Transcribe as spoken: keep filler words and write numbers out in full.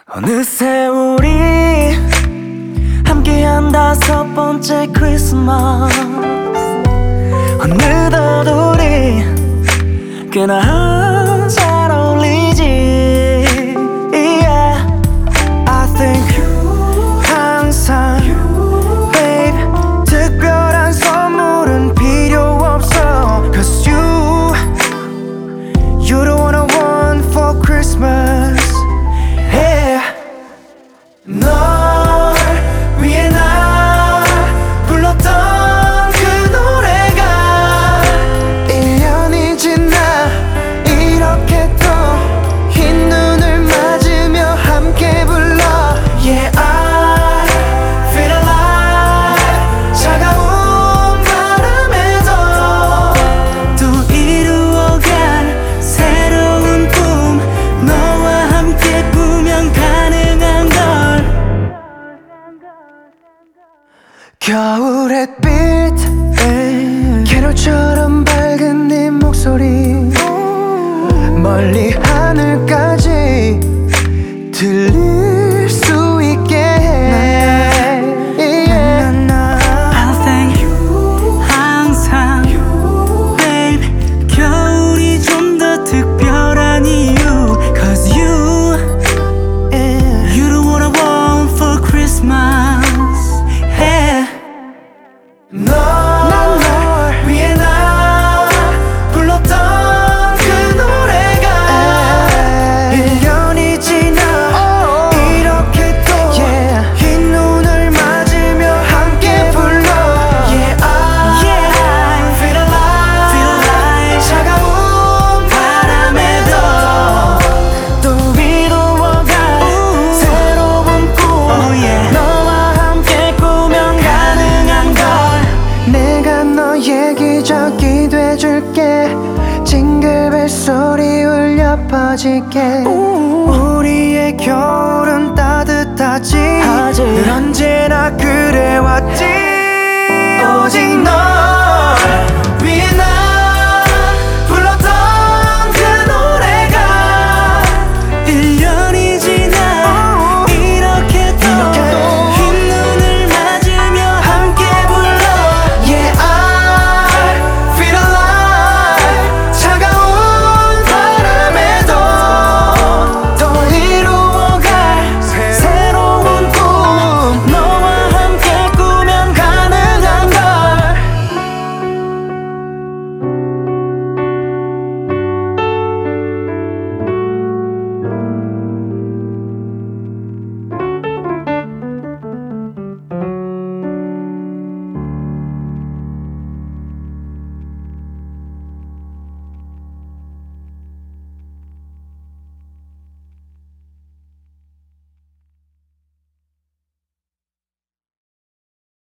어느새 우리 함께한 다섯 번째 크리스마스. 어느덧 우리 꽤나 잘 어울리지. yeah. I think 항상 babe 특별한 선물은 필요 없어. Cause you You're the one I want for Christmas. yeah. 널 위해 나 불렀던 그 노래가 일 년이 지나 이렇게 또 흰 눈을 맞으며 함께 불러. Yeah, I feel alive. 차가운 바람에도 또 이루어갈 새로운 꿈. 너와 함께 꾸면 가능한 걸. 겨울 햇빛 캐롤처럼 밝은 네 목소리 멀리 하늘까지 들릴 수 있게 해. I thank you 항상 babe 겨울이 좀 더 특별한 이유. Cause you You're the one I want for Christmas. yeah. 널 위해 나 불렀던 그 노래가 일 년이 지나 이렇게 또 흰 눈을 맞으며 함께 불러. Yeah, I feel alive. 차가운 바람에도 또 이루어갈 새로운 꿈. 너와 함께 꾸면 가능한 걸. 내가 너의 기적이 돼줄게. 징글벨 소리 울려 퍼지게. 우리의 겨울은 따뜻하지. 늘 언제나 그래왔지. 오직 널 위해 나